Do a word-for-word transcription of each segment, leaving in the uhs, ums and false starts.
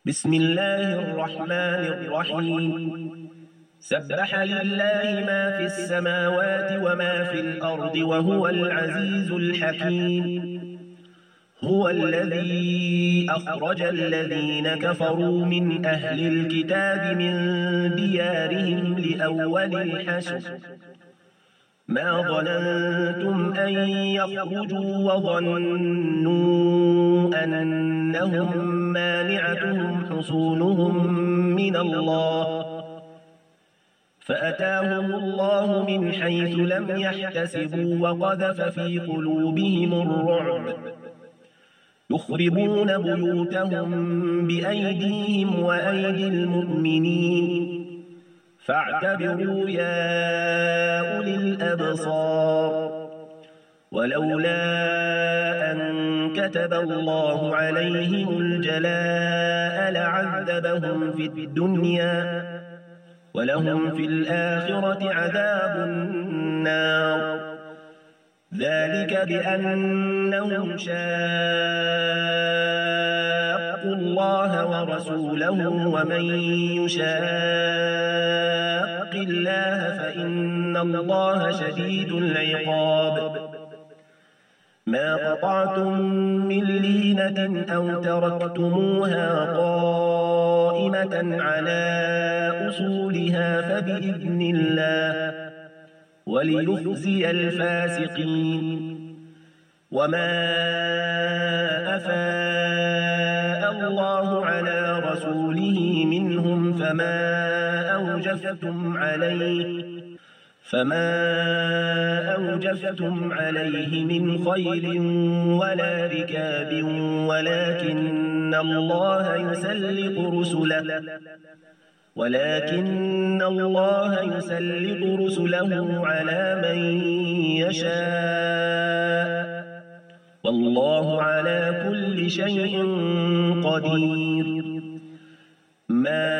بسم الله الرحمن الرحيم سبح لله ما في السماوات وما في الأرض وهو العزيز الحكيم هو الذي أخرج الذين كفروا من أهل الكتاب من ديارهم لأول الحشر ما ظننتم أن يخرجوا وظنوا أنهم مانعتهم حصونهم من الله فأتاهم الله من حيث لم يحتسبوا وقذف في قلوبهم الرعب يخربون بيوتهم بأيديهم وأيدي المؤمنين فاعتبروا يا أولي الأبصار ولولا أن كتب الله عليهم الجلاء لعذبهم في الدنيا ولهم في الآخرة عذاب النار ذلك بأنهم شاقوا الله ورسوله ومن يشاق الله فإن الله شديد العقاب ما قطعتم من لينة أو تركتموها قائمة على أصولها فبإذن الله وليخزي الفاسقين وما أفاء الله على رسوله منهم فما أوجفتم عليه فما أوجفتم عليه من خيل ولا ركاب ولكن الله يسلط رسله ولكن الله يسلط رسله على من يشاء والله على كل شيء قدير ما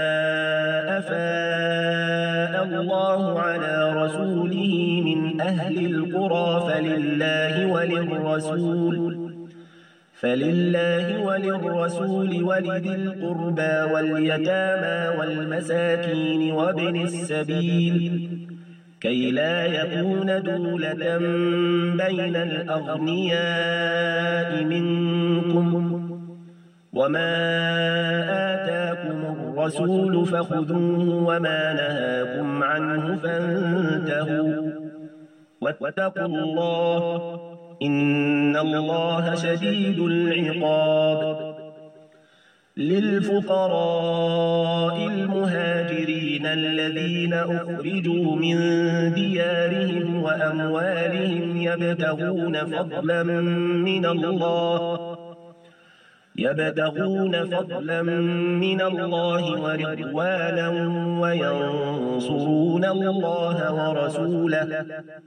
أفاء الله على رسوله من أهل القرى فلله وللرسول فلله وللرسول ولذي القربى واليتامى والمساكين وابن السبيل كي لا يكون دولة بين الأغنياء منكم وما آتاكم الرسول فخذوه وما نهاكم عنه فانتهوا واتقوا الله إن الله شديد العقاب للفقراء المهاجرين الذين أخرجوا من ديارهم وأموالهم يبتغون فضلا من الله يبتغون فضلا من الله ورضوانا وينصرون الله ورسوله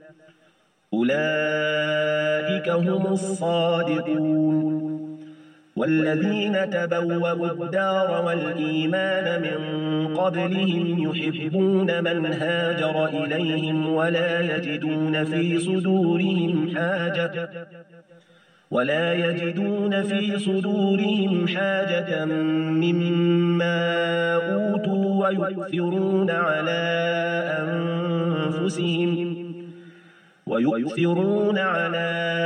أولئك هم الصادقون والذين تبوأوا الدار والإيمان من قبلهم يحبون من هاجر إليهم ولا يجدون في صدورهم حاجة ولا يجدون في صدورهم حاجة مما أوتوا ويؤثرون على أنفسهم ويؤثرون على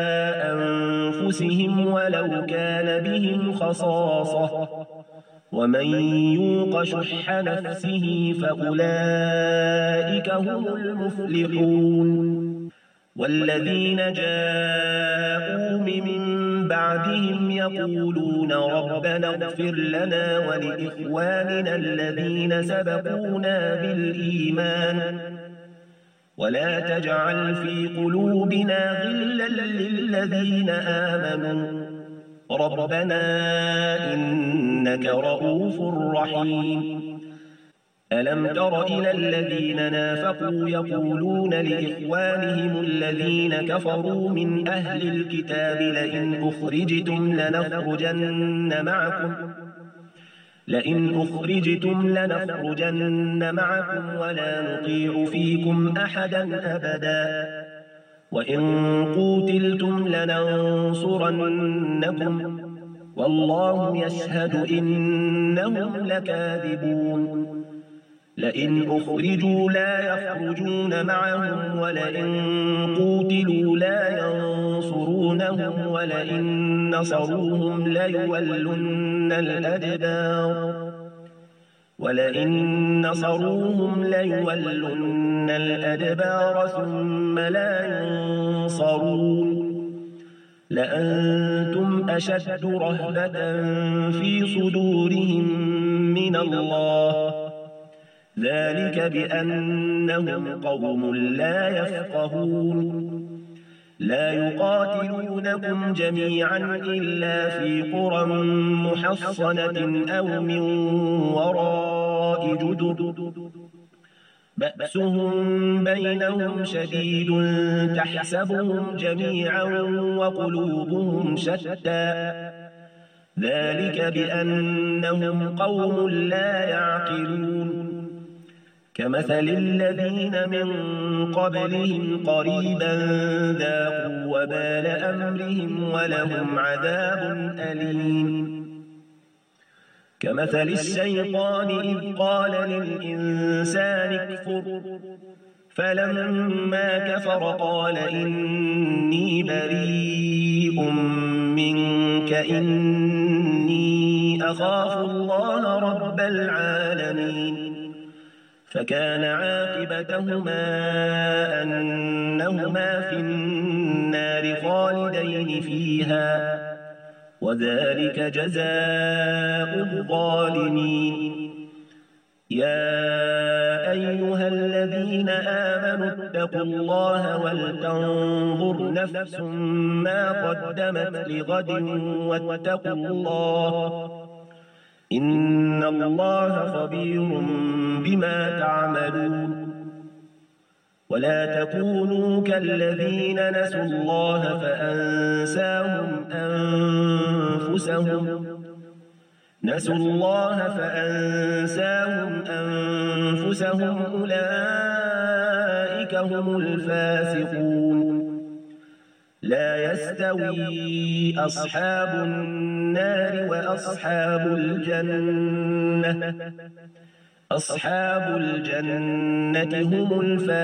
أنفسهم ولو كان بهم خصاصة ومن يوق شح نفسه فأولئك هم المفلحون والذين جاءوا من بعدهم يقولون ربنا اغفر لنا ولإخواننا الذين سبقونا بالإيمان ولا تجعل في قلوبنا غلا للذين آمنوا ربنا إنك رؤوف رحيم ألم تر إلى الذين نافقوا يقولون لإخوانهم الذين كفروا من أهل الكتاب لئن أخرجتم لنخرجن معكم لئن أخرجتم لنخرجن معكم ولا نطيع فيكم أحدا أبدا وإن قوتلتم لننصرنكم والله يشهد إنهم لكاذبون لئن أخرجوا لا يخرجون معهم ولئن قوتلوا لا ينصرونهم ولئن نصروهم ليولن الأدبار ولئن نصروهم ليولن الأدبار ثم لا ينصرون لأنتم أشد رهبة في صدورهم من الله ذلك بأنهم قوم لا يفقهون لا يقاتلونكم جميعا إلا في قرى محصنة أو من وراء جدر بأسهم بينهم شديد تحسبهم جميعا وقلوبهم شتى ذلك بأنهم قوم لا يعقلون كمثل الذين من قبلهم قريبا ذاقوا وبال أمرهم ولهم عذاب أليم كمثل الشيطان إذ قال للإنسان اكفر فلما كفر قال إني بريء منك إني أخاف الله رب العالمين فكان عاقبتهما أنهما في النار خالدين فيها وذلك جزاء الظالمين يا أيها الذين آمنوا اتقوا الله ولتنظر نفس ما قدمت لغد واتقوا الله إن الله خبير بما تعملون ولا تكونوا كالذين نسوا الله فأنساهم أنفسهم نسوا الله فأنساهم أنفسهم أولئك هم الفاسقون لا يستوي أصحاب النار وأصحاب الجنة أصحاب الجنة هم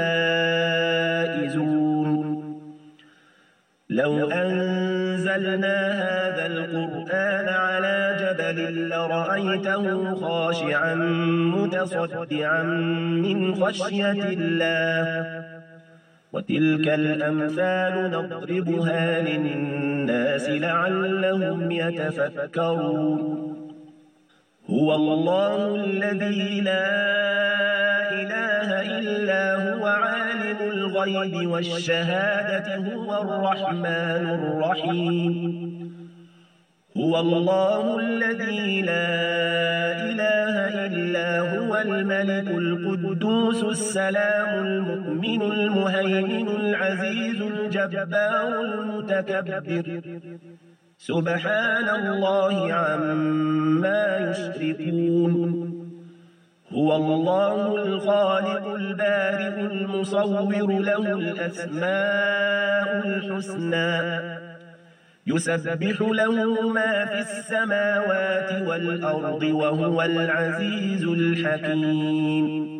الفائزون لو أنزلنا هذا القرآن على جبل لرأيته خاشعا متصدعا من خشية الله وتلك الأمثال نضربها للناس لعلهم يتفكرون هو الله الذي لا إله إلا هو عالم الغيب والشهادة هو الرحمن الرحيم هو الله الذي لا إله إلا هو الملك القدوس السلام المؤمن المهيمن العزيز الجبار المتكبر سبحان الله عما يشركون هو الله الخالق البارئ المصور له الأسماء الحسنى يسبح له ما في السماوات والأرض وهو العزيز الحكيم